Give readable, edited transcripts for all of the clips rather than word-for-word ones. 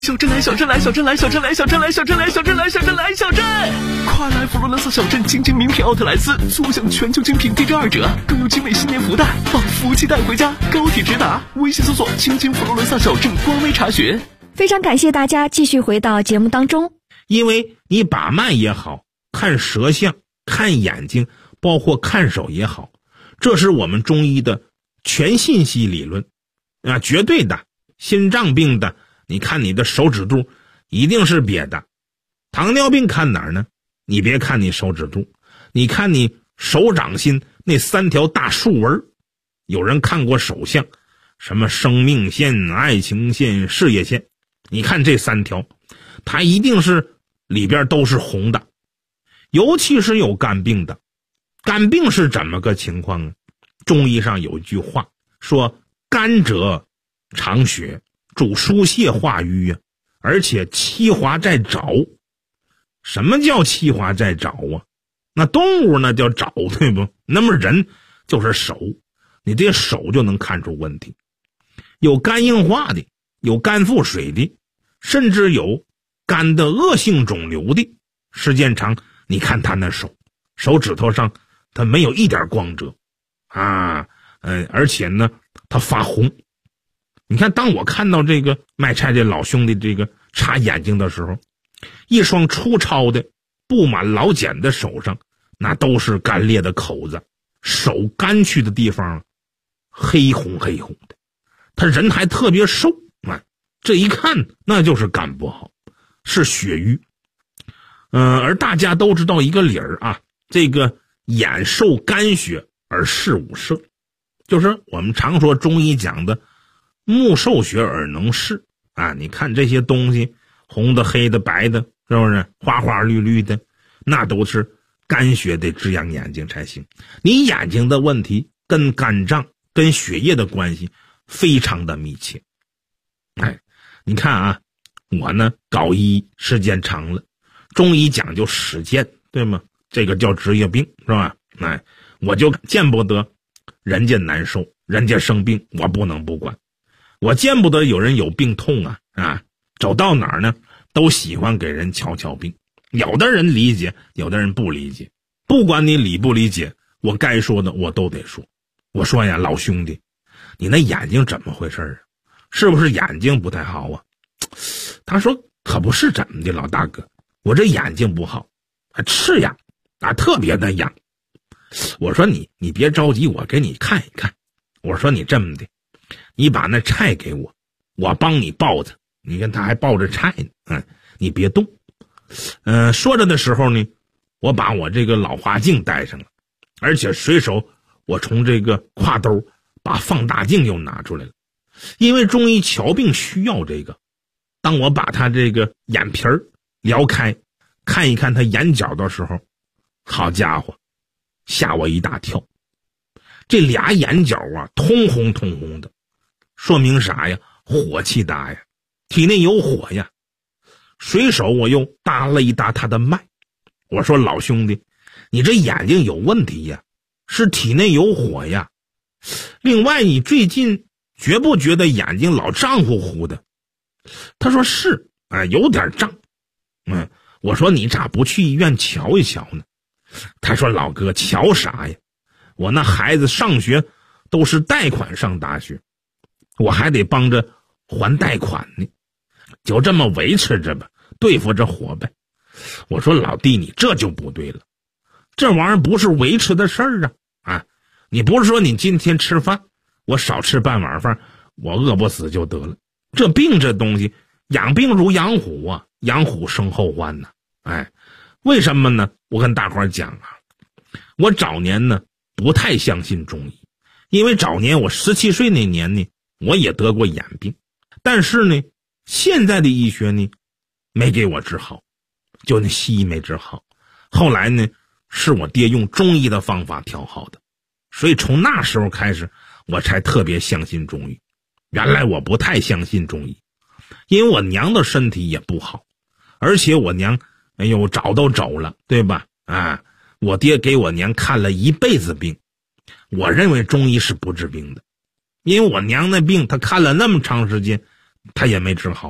小镇来，小镇来，小镇来，小镇来，小镇来，小镇来，小镇来，小镇来，小镇！快来佛罗伦萨小镇精精名品奥特莱斯，坐享全球精品低至2折，更有精美新年福袋，把福气带回家。高铁直达，微信搜索“精精佛罗伦萨小镇”官微查询。 非常感谢大家继续回到节目当中。 因为你把脉也好，看舌象、看眼睛，包括看手也好，这是我们中医的全信息理论啊，绝对的。心脏病的，你看你的手指肚一定是瘪的。糖尿病看哪儿呢？你别看你手指肚，你看你手掌心那3条大竖纹。有人看过手相，什么生命线、爱情线、事业线，你看这3条，它一定是里边都是红的。尤其是有肝病的，肝病是怎么个情况呢？中医上有一句话说，肝者藏血，主疏泄化瘀啊，而且七华在爪。什么叫七华在爪啊？那动物那叫爪，对不？那么人就是手，你这手就能看出问题。有肝硬化的，有肝腹水的，甚至有肝的恶性肿瘤的，时间长你看他那手指头上他没有一点光泽啊，而且呢他发红。你看，当我看到这个卖菜这老兄弟这个擦眼睛的时候，一双粗糙的布满老茧的手上，那都是干裂的口子，手干去的地方黑红黑红的，他人还特别瘦啊，这一看那就是肝不好，是血瘀。而大家都知道一个理儿啊，这个眼受肝血而视五色，就是我们常说中医讲的目受血而能视啊，你看这些东西，红的、黑的、白的，是不是花花绿绿的，那都是肝血得滋养眼睛才行。你眼睛的问题跟肝脏、跟血液的关系非常的密切。你看啊，我呢搞医时间长了，中医讲究实践，对吗？这个叫职业病，是吧？我就见不得人家难受，人家生病，我不能不管。我见不得有人有病痛啊，走到哪儿呢都喜欢给人瞧瞧病。有的人理解，有的人不理解。不管你理不理解，我该说的我都得说。我说呀，老兄弟，你那眼睛怎么回事啊？是不是眼睛不太好啊？他说可不是怎么的，老大哥，我这眼睛不好，刺痒啊，特别的痒。我说你别着急，我给你看一看。我说你这么的，你把那菜给我，我帮你抱着。你看他还抱着菜呢，你别动。说着的时候呢，我把我这个老花镜带上了，而且随手我从这个挎兜把放大镜又拿出来了，因为中医瞧病需要这个。当我把他这个眼皮儿撩开，看一看他眼角的时候，好家伙，吓我一大跳。这俩眼角啊，通红通红的，说明啥呀？火气大呀，体内有火呀。随手我又搭了一搭他的脉，我说老兄弟，你这眼睛有问题呀，是体内有火呀。另外你最近觉不觉得眼睛老胀乎乎的？他说是有点胀。我说你咋不去医院瞧一瞧呢？他说老哥，瞧啥呀？我那孩子上学都是贷款上大学，我还得帮着还贷款呢，就这么维持着吧，对付着活呗。我说老弟，你这就不对了，这玩意儿不是维持的事儿啊！你不是说你今天吃饭我少吃半碗饭，我饿不死就得了。这病这东西，养病如养虎啊，养虎生后患呐。为什么呢？我跟大伙儿讲啊，我早年呢不太相信中医，因为早年我17岁那年呢，我也得过眼病，但是呢，现在的医学呢，没给我治好，就那西医没治好。后来呢，是我爹用中医的方法调好的，所以从那时候开始，我才特别相信中医。原来我不太相信中医，因为我娘的身体也不好，而且我娘，早都走了，对吧？我爹给我娘看了一辈子病，我认为中医是不治病的，因为我娘那病他看了那么长时间，他也没治好，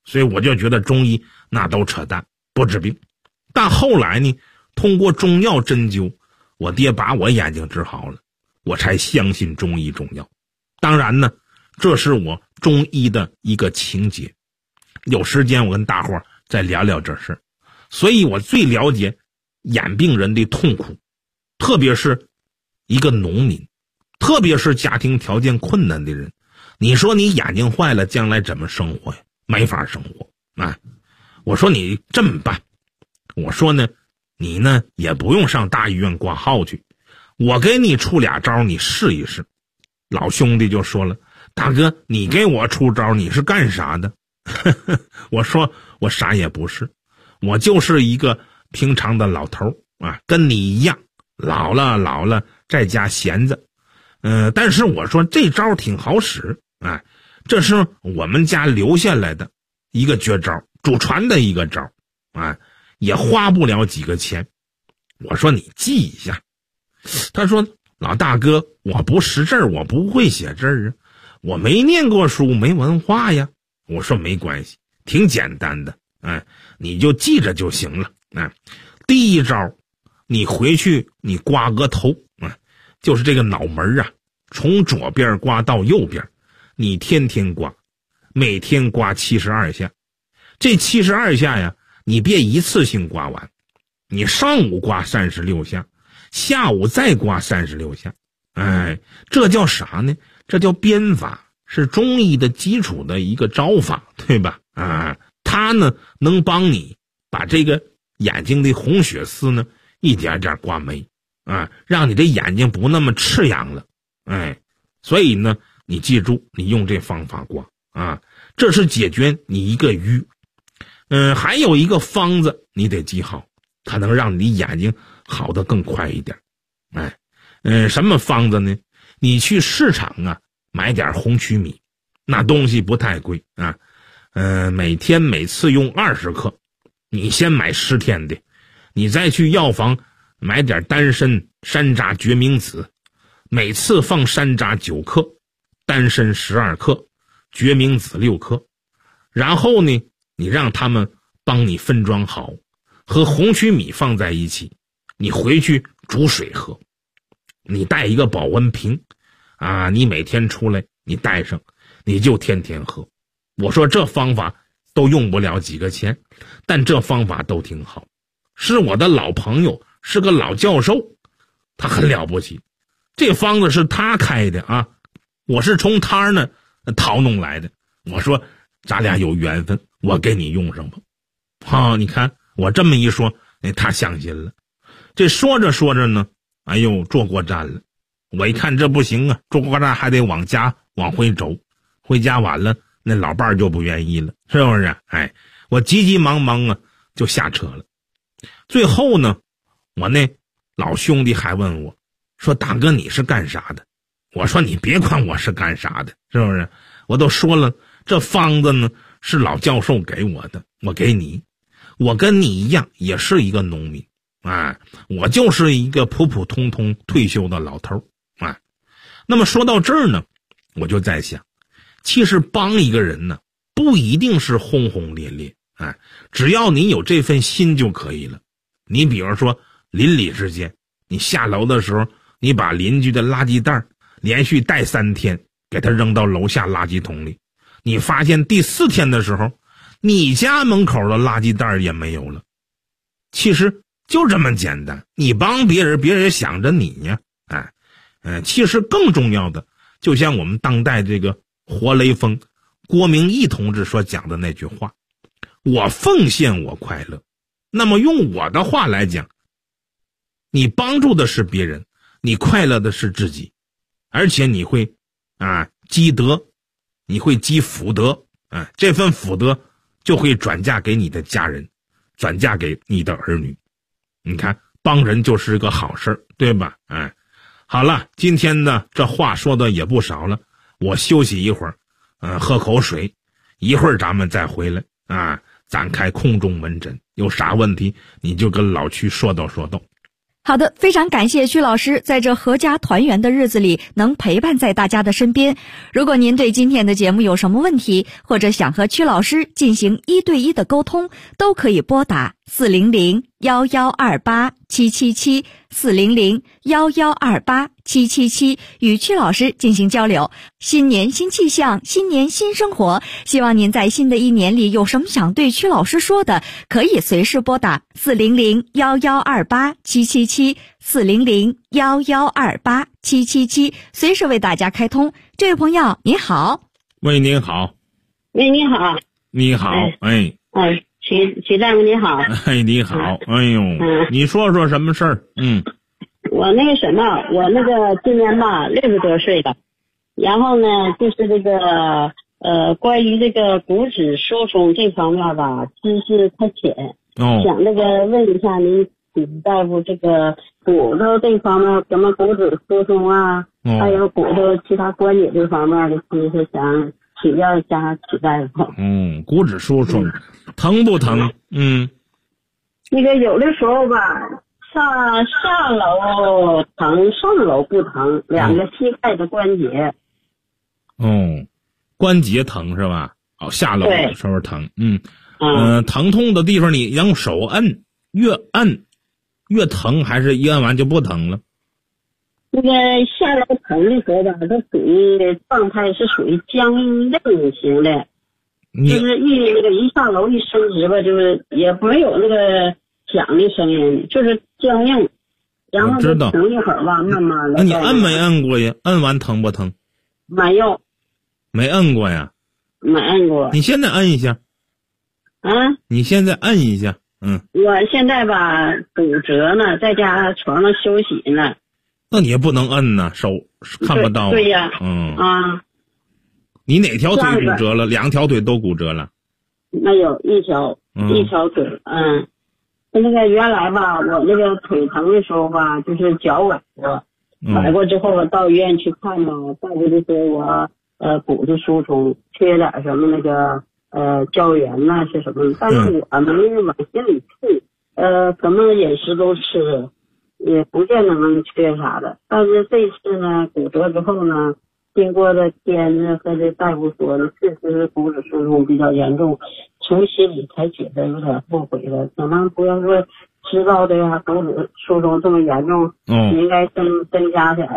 所以我就觉得中医那都扯淡，不治病。但后来呢，通过中药针灸，我爹把我眼睛治好了，我才相信中医中药。当然呢，这是我中医的一个情节。有时间我跟大伙再聊聊这事儿。所以我最了解眼病人的痛苦，特别是一个农民，特别是家庭条件困难的人。你说你眼睛坏了，将来怎么生活呀？没法生活啊！我说你这么办，我说呢，你呢也不用上大医院挂号去，我给你出俩招，你试一试。老兄弟就说了，大哥，你给我出招，你是干啥的？我说我啥也不是，我就是一个平常的老头啊，跟你一样，老了在家闲着。但是我说这招挺好使啊，这是我们家留下来的一个绝招，祖传的一个招啊，也花不了几个钱。我说你记一下。他说老大哥，我不识字，我不会写字啊，我没念过书，没文化呀。我说没关系，挺简单的，你就记着就行了。第一招，你回去你刮额头就是这个脑门啊，从左边刮到右边，你天天刮，每天刮72下。这72下呀，你别一次性刮完，你上午刮36下，下午再刮36下。这叫啥呢？这叫鞭法，是中医的基础的一个招法，对吧？它呢能帮你把这个眼睛的红血丝呢一点点刮没让你的眼睛不那么刺痒了。所以呢，你记住，你用这方法刮这是解决你一个瘀。还有一个方子你得记好，它能让你眼睛好得更快一点。什么方子呢？你去市场买点红曲米，那东西不太贵每次用20克，你先买10天的，你再去药房买点丹参、山楂、决明子，每次放山楂9克，丹参12克，决明子6克。然后呢，你让他们帮你分装好，和红曲米放在一起，你回去煮水喝。你带一个保温瓶你每天出来你带上，你就天天喝。我说这方法都用不了几个钱，但这方法都挺好。是我的老朋友，是个老教授，他很了不起。这方子是他开的我是从他那淘弄来的。我说咱俩有缘分，我给你用上吧。你看我这么一说，他相信了。这说着说着呢，坐过站了。我一看这不行坐过站还得往回走，回家晚了，那老伴儿就不愿意了，是不是？我急急忙忙就下车了。最后呢，我那老兄弟还问我说，大哥你是干啥的？我说你别管我是干啥的，是不是？我都说了，这方子呢是老教授给我的，我给你。我跟你一样也是一个农民我就是一个普普通通退休的老头那么说到这儿呢，我就在想，其实帮一个人呢不一定是轰轰烈烈只要你有这份心就可以了。你比如说邻里之间，你下楼的时候，你把邻居的垃圾袋连续带3天给他扔到楼下垃圾桶里，你发现第4天的时候，你家门口的垃圾袋也没有了。其实就这么简单，你帮别人，别人想着你呀其实更重要的，就像我们当代这个活雷锋郭明义同志所讲的那句话，我奉献我快乐。那么用我的话来讲，你帮助的是别人，你快乐的是自己，而且你会积德，你会积福德这份福德就会转嫁给你的家人，转嫁给你的儿女。你看帮人就是个好事，对吧？好了，今天呢这话说的也不少了，我休息一会儿喝口水，一会儿咱们再回来展开空中门诊。有啥问题你就跟老区说道说道。 好的，非常感谢曲老师在这阖家团圆的日子里能陪伴在大家的身边。如果您对今天的节目有什么问题，或者想和曲老师进行1对1的沟通，都可以拨打400-1128-777 400-1128-777与曲老师进行交流。新年新气象，新年新生活，希望您在新的一年里有什么想对曲老师说的，可以随时拨打400-1128-777 400-1128-777，随时为大家开通。这位朋友您好。 喂，您好。 喂，你好。 你好。 曲大夫你好。 你好。哎呦，你说说什么事儿？ 我那个什么，我那个今年吧60多岁了，然后呢就是这个关于这个骨质疏松这方面吧知识太浅，想那个问一下您大夫，这个骨头这方面什么骨质疏松啊，还有骨头其他关节这方面的知识，想请教一下曲大夫。 骨质疏松疼不疼？ 那个有的时候吧，下楼疼，上楼不疼，两个膝盖的关节。 关节疼是吧？下楼的时候疼。疼痛的地方你用手摁，越摁越疼，还是一摁完就不疼了？ 那个下楼疼的时候吧，它属于状态是属于僵硬型的，就是一下楼一伸直吧，就是也没有那个响的声音，就是僵硬，然后就停一会儿吧，慢慢的。 那你摁没摁过呀？摁完疼不疼？ 没有。 没摁过呀？ 没摁过。 你现在摁一下。你现在摁一下。 我现在吧骨折呢，在家床上休息呢。 那你也不能摁呢，手看不到。 对呀。 你哪条腿骨折了？2条腿都骨折了？ 没有，一条腿。那个原来吧，我那个腿疼的时候吧，就是脚崴过，崴过之后我到医院去看嘛，大夫就说我骨质疏松，缺点什么那个胶原呐是什么，但是我没往心里去，什么饮食都吃，也不见得能缺啥的。但是这次呢，骨折之后呢，经过的监着和这大夫说呢，确实骨质疏松比较严重，从心里才觉得有点后悔了。可能不要说知道的呀，骨质疏松这么严重，应该增加点。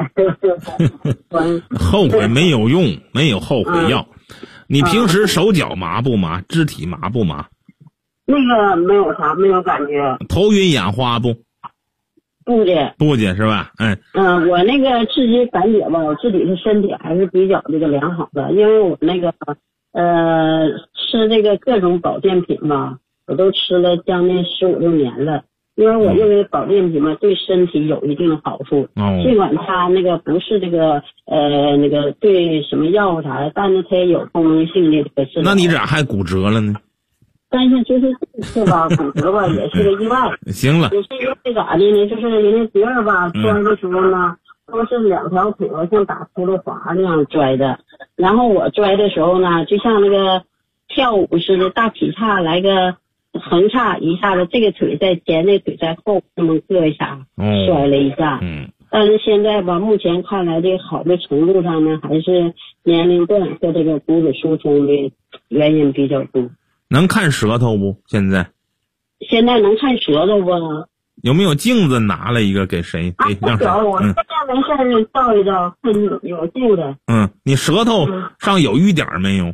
后悔没有用，没有后悔药。你平时手脚麻不麻？肢体麻不麻？ 那个没有啥，没有感觉。 头晕眼花不？ 不的。 不的是吧？ 我那个自己感觉吧，我自己的身体还是比较这个良好的，因为我那个吃这个各种保健品吧，我都吃了将近15、16年了。因为我认为保健品嘛对身体有一定的好处，尽管它那个不是这个那个对什么药物啥的，但是它也有功能性的这个治疗。 那你咋还骨折了呢？ 但是就是这次吧，骨折吧也是个意外。 行了。 也是因为咋的呢？就是人家别人吧摔的时候呢，都是2条腿像打出了滑那样摔的，然后我摔的时候呢，就像那个跳舞似的，大劈叉来个横叉一下子，这个腿在前，那腿在后，这么硌一下，摔了一下。但是现在吧，目前看来这个好的程度上呢，还是年龄段和这个骨质疏松的原因比较多。 能看舌头不？现在能看舌头不？ 有没有镜子拿了一个给谁？让谁？ 我现在没事照一照，看有镜子。 你舌头上有瘀点没有？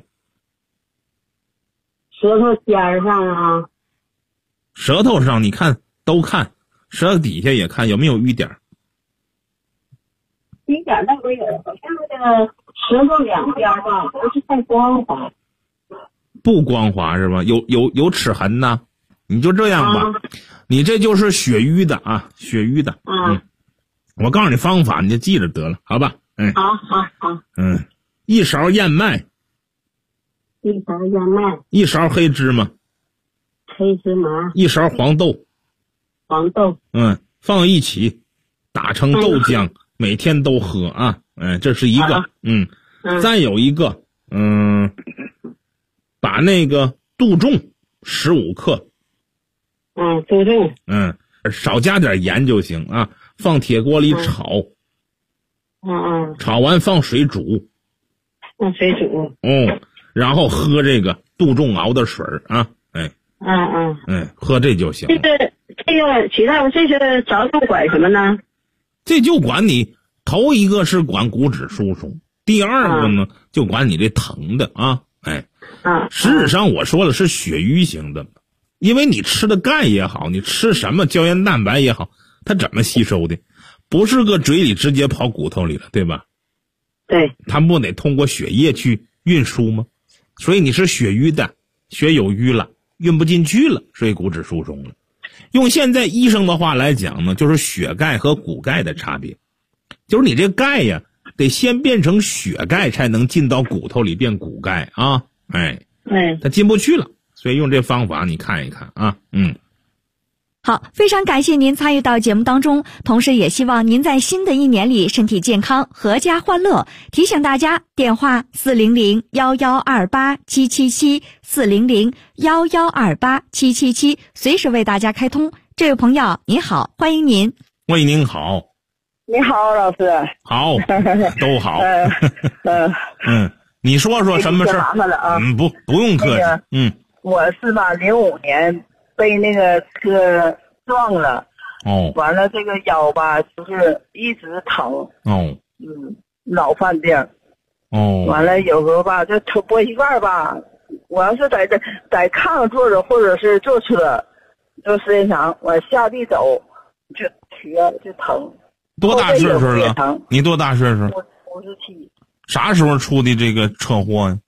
舌头尖上啊。 舌头上你看都看，舌头底下也看有没有瘀点。 瘀点倒没有，好像这个舌头两边吧不是太光滑。 不光滑是吧？有齿痕呐。你就这样吧，你这就是血瘀的啊，血瘀的。我告诉你方法，你就记着得了，好吧？ 好。 一勺燕麦。一勺黑芝麻。一勺黄豆。放一起打成豆浆，每天都喝啊。这是一个。再有一个，把那个杜仲15克。 杜仲。 少加点盐就行啊。放铁锅里炒，炒完放水煮， 放水煮， 然后喝这个杜仲熬的水啊，喝这就行。 这个徐大夫，这是着重管什么呢？ 这就管你头一个是管骨质疏松，第二个呢就管你这疼的啊，实质上我说的是血瘀型的，因为你吃的钙也好，你吃什么胶原蛋白也好，它怎么吸收的？不是搁嘴里直接跑骨头里了，对吧？ 对， 它不得通过血液去运输吗？所以你是血瘀的，血有瘀了，运不进去了，所以骨质疏松了。用现在医生的话来讲呢，就是血钙和骨钙的差别，就是你这钙呀，得先变成血钙才能进到骨头里变骨钙啊，它进不去了，所以用这方法你看一看啊， 好，非常感谢您参与到节目当中，同时也希望您在新的一年里身体健康，阖家欢乐。提醒大家，电话400-1128-777，400-1128-777，随时为大家开通。这位朋友您好，欢迎您。 喂，您好。 你好，老师。 好，都好。你说说什么事儿？ 麻烦了啊。 不用客气。 我是吧，05年被那个车撞了。完了这个腰吧，就是一直疼。老犯病。完了有时候吧，这拨一半吧，我要是在炕上坐着，或者是坐车，坐时间长，我下地走就就疼。 多大岁数了？你多大岁数 ？57。 啥时候出的这个车祸呀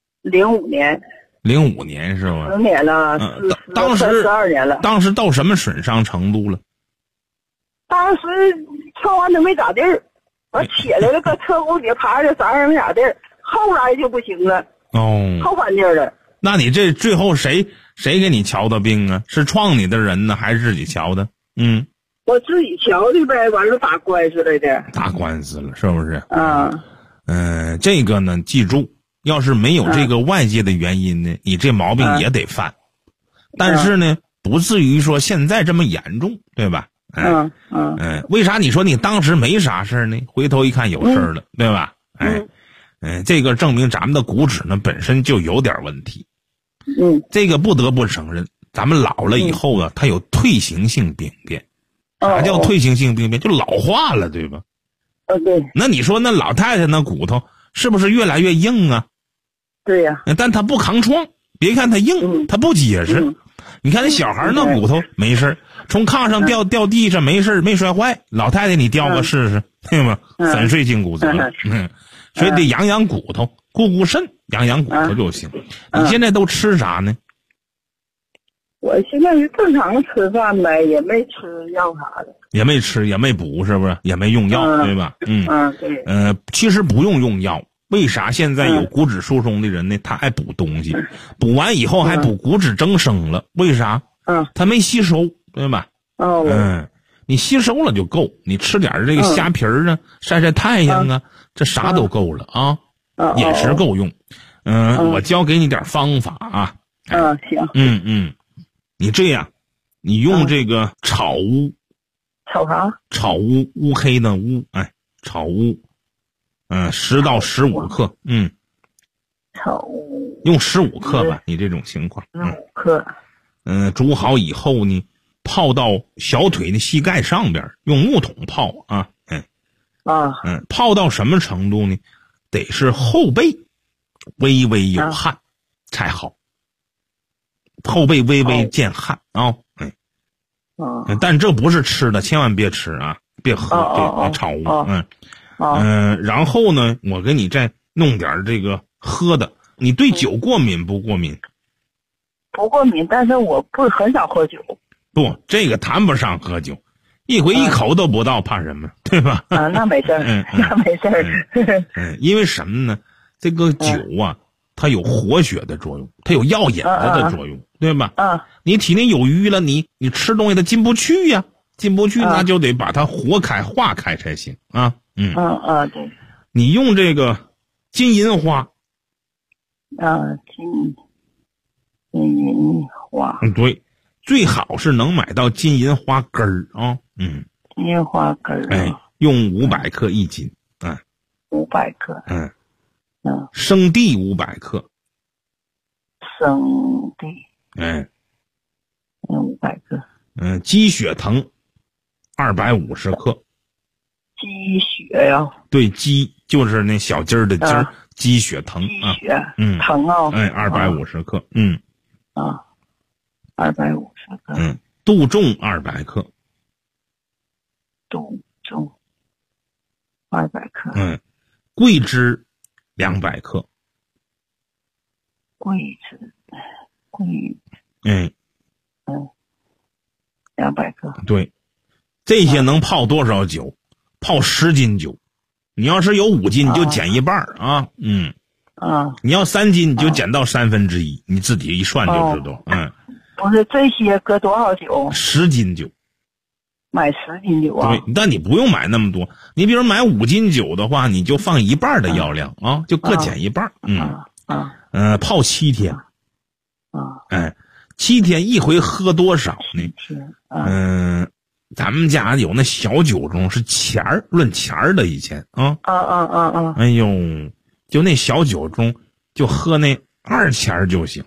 ？05年。 05年是吧？10 年了， 当时 12年了。 当时到什么损伤程度了？ 当时撞完都没咋地儿，我起来了，搁车库底下爬着，啥也没咋地儿。后来就不行了。后翻劲儿了。 那你这最后谁给你瞧的病啊？是撞你的人呢，还是自己瞧的？ 我自己瞧的呗，完了打官司来的。 打官司了，是不是？这个呢，记住。要是没有这个外界的原因呢，你这毛病也得犯，但是呢，不至于说现在这么严重，对吧？为啥你说你当时没啥事呢？回头一看有事了，对吧？这个证明咱们的骨质呢本身就有点问题。这个不得不承认，咱们老了以后啊，它有退行性病变。啥叫退行性病变？就老化了，对吧？ 对。 那你说那老太太那骨头是不是越来越硬啊？ 对呀， 但他不抗创，别看他硬，他不结实。你看那小孩那骨头没事，从炕上掉地上没事，没摔坏。老太太你掉过试试，对吗？粉碎性骨折，所以得养养骨头，顾肾，养骨头就行。你现在都吃啥呢？ 我现在是正常吃饭呗，也没吃药啥的， 也没吃，也没补，是不是？也没用药，对吧？ 对。 其实不用药。为啥现在有骨质疏松的人呢？他爱补东西，补完以后还补骨质增生了。为啥？他没吸收，对吧？你吸收了就够，你吃点这个虾皮儿啊，晒晒太阳啊，这啥都够了啊。饮食够用。我教给你点方法啊。 行。 你这样，你用这个炒乌。 炒啥？ 炒乌，乌黑的乌，炒乌。10到15克， 炒乌用15克吧，你这种情况 ，15克， 煮好以后呢，泡到小腿的膝盖上边，用木桶泡啊，泡到什么程度呢？得是后背微微有汗才好，后背微微见汗啊，但这不是吃的，千万别吃啊，别喝，别炒乌，然后呢，我给你再弄点这个喝的。你对酒过敏不过敏？ 不过敏，但是我很少喝酒。 不，这个谈不上喝酒，一回一口都不到，怕什么？对吧？ 那没事儿，那没事儿。 因为什么呢？这个酒啊，它有活血的作用，它有药引子的作用，对吧？你体内有瘀了，你吃东西它进不去呀，进不去，那就得把它活开化开才行啊。 对。 你用这个金银花。 金银花。 对， 最好是能买到金银花根儿啊。 金银花根儿。 哎，用500克1斤。 500克。 生地500克。 生地。500克。 鸡血藤250克。 鸡血呀？ 对，鸡就是那小鸡儿的鸡儿，鸡血藤啊。 鸡血。藤啊。 250克。 250克。 杜仲200克。 杜仲200克。 桂枝200克。 桂枝。200克。 对，这些能泡多少酒？泡10斤酒。你要是有5斤，你就减一半啊。你要3斤，你就减到1/3，你自己一算就知道。 不是这些搁多少酒 ？10斤酒。 买10斤酒啊？ 对，但你不用买那么多。你比如买5斤酒的话，你就放一半的药量啊，就各减一半。泡7天。7天一回喝多少呢？咱们家有那小酒盅是钱儿，论钱儿的以前啊。哎呦，就那小酒盅，就喝那2钱就行。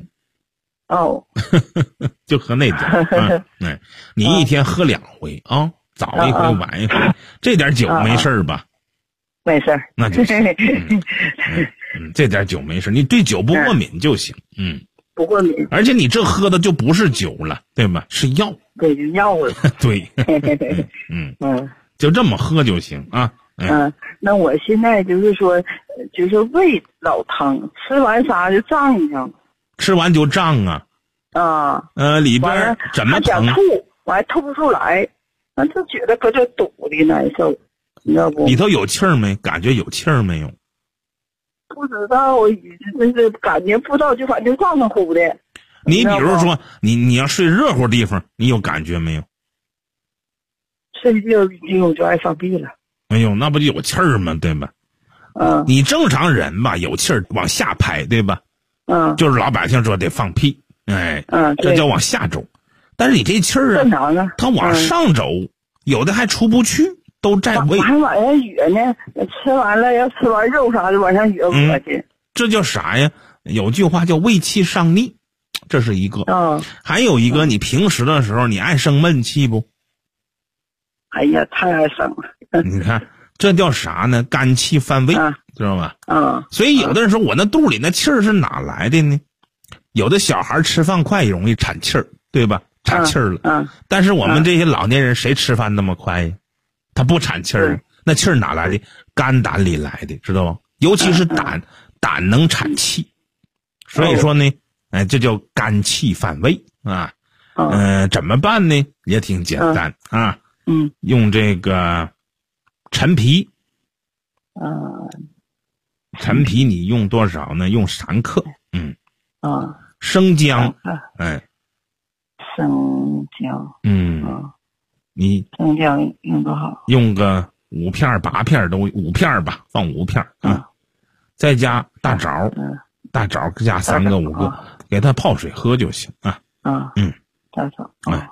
就喝那点。你一天喝2回啊，早一回晚一回，这点酒没事吧？ 没事。 那就行。这点酒没事，你对酒不过敏就行。 不过敏。 而且你这喝的就不是酒了，对吧？是药。 对，就药了。 对。就这么喝就行啊。 那我现在就是说，就是胃老疼，吃完啥就胀上。 吃完就胀啊。里边怎么疼？ 还想吐，我还吐不出来，就觉得搁这堵的难受，你知道不？ 里头有气儿没？感觉有气儿没有？ 不知道，那是感觉不知道，就反正胀乎乎的。 你比如说，你要睡热乎地方，你有感觉没有？ 睡觉我就爱放屁了。 哎呦，那不就有气儿吗？对吧？你正常人吧，有气儿往下排，对吧？就是老百姓说得放屁，这叫往下走。但是你这气儿啊，它往上走，有的还出不去，都在胃。 还往上哕呢，吃完了要吃完肉啥的往上哕恶心。 这叫啥呀？有句话叫胃气上逆，这是一个。还有一个，你平时的时候你爱生闷气不？ 哎呀，太爱生了。 你看，这叫啥呢？肝气犯胃，知道吧？所以有的人说我那肚里那气儿是哪来的呢？有的小孩吃饭快容易产气儿，对吧？产气儿了。但是我们这些老年人谁吃饭那么快呀？他不产气儿，那气儿哪来的？肝胆里来的，知道吧？尤其是胆能产气，所以说呢，这叫肝气犯胃啊。怎么办呢？也挺简单啊。用这个陈皮。陈皮你用多少呢？用3克。生姜。 生姜。 你生姜用多少？ 用个5片8片都5片吧，放5片啊。再加大枣。大枣加3个5个，给它泡水喝就行啊。 大枣。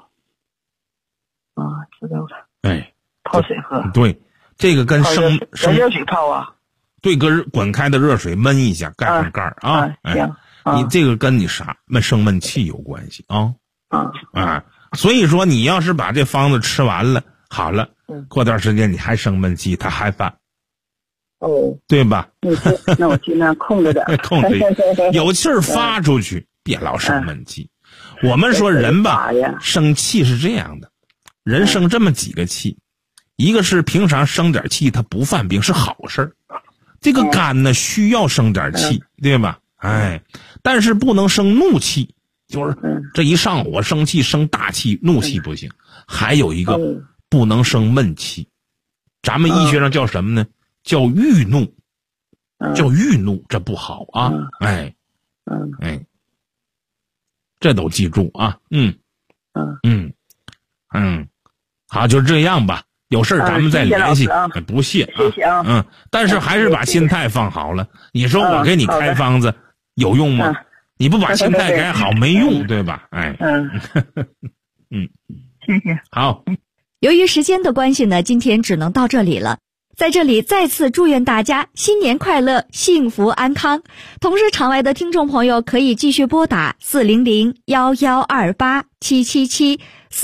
知道了。泡水喝。 对，这个跟生热水泡啊。 对，搁滚开的热水焖一下，盖上盖啊。 行。 你这个跟你啥生闷气有关系啊。所以说你要是把这方子吃完了，好了，过段时间你还生闷气，它还犯。对吧？ 那我尽量控制点。 控制有气儿发出去，别老生闷气。我们说人吧，生气是这样的，人生这么几个气，一个是平常生点气，他不犯病是好事儿。这个肝呢需要生点气，对吧？但是不能生怒气，就是这一上火生气生大气，怒气不行。还有一个不能生闷气，咱们医学上叫什么呢？叫郁怒，这不好啊！这都记住啊！好，就这样吧。有事咱们再联系。不谢啊！ 谢谢啊！ 但是还是把心态放好了。你说我给你开方子有用吗？ 你不把心态改好没用，对吧？哎， 谢谢。 好。 由于时间的关系呢，今天只能到这里了。在这里再次祝愿大家新年快乐，幸福安康。同时场外的听众朋友可以继续拨打400-1128-777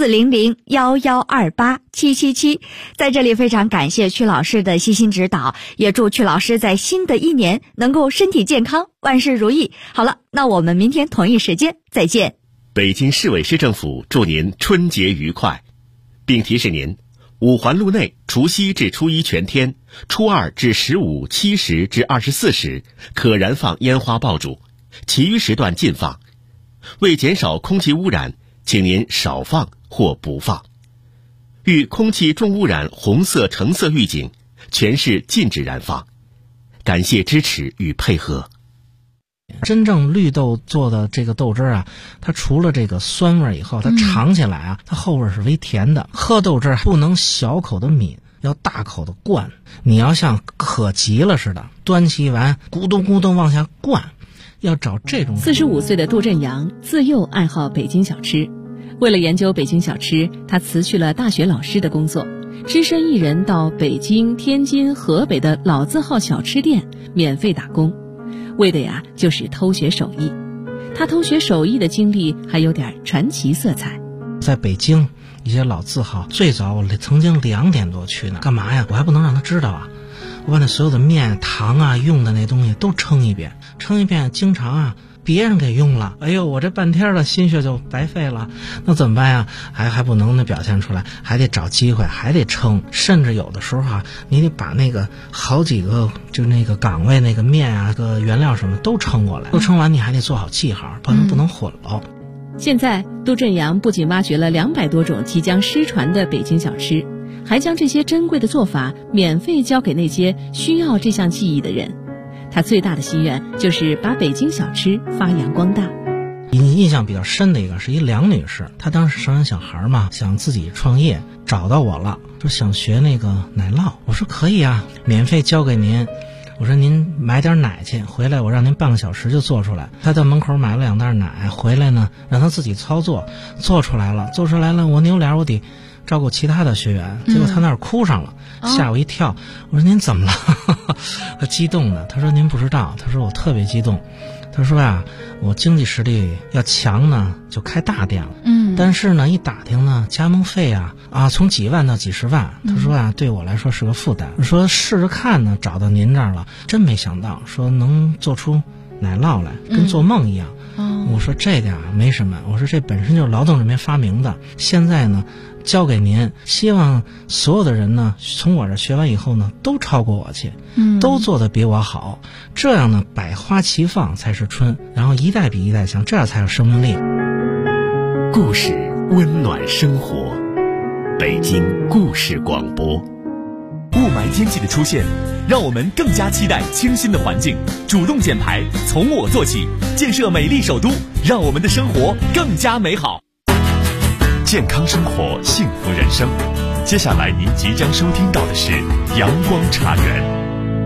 400-1128-777。在这里非常感谢曲老师的悉心指导，也祝曲老师在新的一年能够身体健康，万事如意。好了，那我们明天同一时间再见。 北京市委市政府祝您春节愉快，并提示您五环路内除夕至初一全天，初二至15、7时至24时可燃放烟花爆竹，其余时段禁放。为减少空气污染，请您少放或不放。遇空气重污染红色、橙色预警，全市禁止燃放。感谢支持与配合。 真正绿豆做的这个豆汁啊，它除了这个酸味以后，它尝起来啊，它后味是微甜的。喝豆汁不能小口的抿，要大口的灌。你要像渴急了似的，端起碗咕咚咕咚往下灌，要找这种。 45岁的杜振阳自幼爱好北京小吃，为了研究北京小吃，他辞去了大学老师的工作，只身一人到北京、天津、河北的老字号小吃店免费打工。为的呀，就是偷学手艺。他偷学手艺的经历还有点传奇色彩。 在北京一些老字号，最早我曾经2点多去呢，干嘛呀？我还不能让他知道啊！我把那所有的面、糖啊、用的那东西都称一遍，经常啊别人给用了，哎呦，我这半天的心血就白费了，那怎么办呀？还不能表现出来，还得找机会，还得称，甚至有的时候啊，你得把那个好几个就那个岗位那个面啊、个原料什么都称过来，都称完你还得做好记号，不能混了。 现在杜振阳不仅挖掘了200多种即将失传的北京小吃，还将这些珍贵的做法免费教给那些需要这项技艺的人。他最大的心愿就是把北京小吃发扬光大。 印象比较深的一个是一梁女士，她当时生完小孩嘛，想自己创业，找到我了，说想学那个奶酪。我说可以啊，免费教给您。我说您买点奶去，回来我让您半个小时就做出来。他到门口买了2袋奶，回来呢让他自己操作，做出来了。我扭脸我得照顾其他的学员，结果他那儿哭上了，吓我一跳。我说您怎么了？他激动的，他说您不知道，他说我特别激动。他说啊，我经济实力要强呢，就开大店了。但是呢，一打听呢，加盟费啊从几万到几十万。他说啊，对我来说是个负担。我说试着看呢，找到您这儿了，真没想到说能做出奶酪来，跟做梦一样。我说这点没什么，我说这本身就是劳动人民发明的，现在呢交给您，希望所有的人呢从我这学完以后呢都超过我去，都做得比我好，这样呢百花齐放才是春，然后一代比一代强，这样才有生命力。 故事温暖生活，北京故事广播。 雾霾天气的出现，让我们更加期待清新的环境，主动减排，从我做起，建设美丽首都，让我们的生活更加美好。健康生活，幸福人生。接下来您即将收听到的是阳光茶园。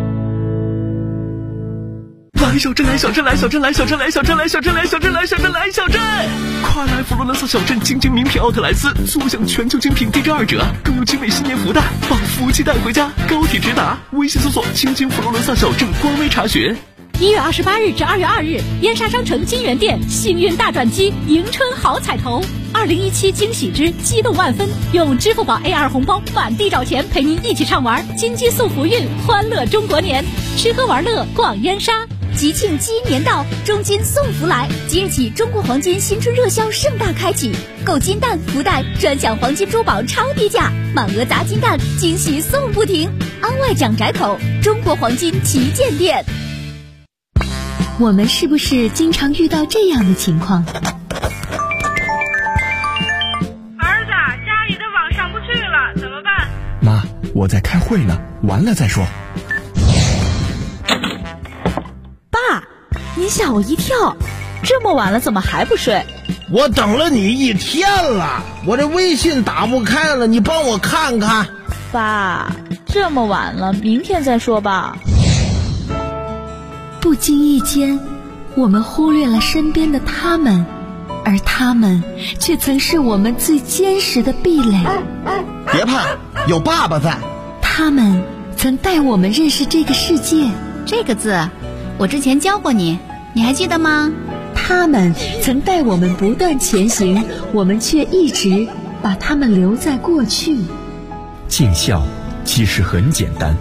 来小镇，来小镇，来小镇，来小镇，来小镇，来小镇，来小镇，来小镇，来小镇！快来佛罗伦萨小镇精品名品奥特莱斯，坐享全球精品低至2折，更有精美新年福袋，把福气带回家。高铁直达，微信搜索“亲亲佛罗伦萨小镇”官微查询。 1月28日至2月2日，燕莎商城金源店幸运大转机，迎春好彩头！2017惊喜之激动万分，用支付宝 A2 红包满地找钱，陪您一起畅玩金鸡送福运，欢乐中国年，吃喝玩乐逛燕莎。吉庆鸡年到，中金送福来！即日起，中国黄金新春热销盛大开启，购金蛋、福袋专享黄金珠宝超低价，满额砸金蛋，惊喜送不停！安外蒋宅口中国黄金旗舰店。 我们是不是经常遇到这样的情况？ 儿子，家里的网上不去了，怎么办？ 妈，我在开会呢，完了再说。 爸，您吓我一跳，这么晚了怎么还不睡？ 我等了你1天了，我这微信打不开了，你帮我看看。 爸，这么晚了，明天再说吧。 不经意间， 我们忽略了身边的他们，而他们却曾是我们最坚实的壁垒。 别怕，有爸爸在。 他们曾带我们认识这个世界。 这个字我之前教过你，你还记得吗？ 他们曾带我们不断前行，我们却一直把他们留在过去。 尽孝其实很简单，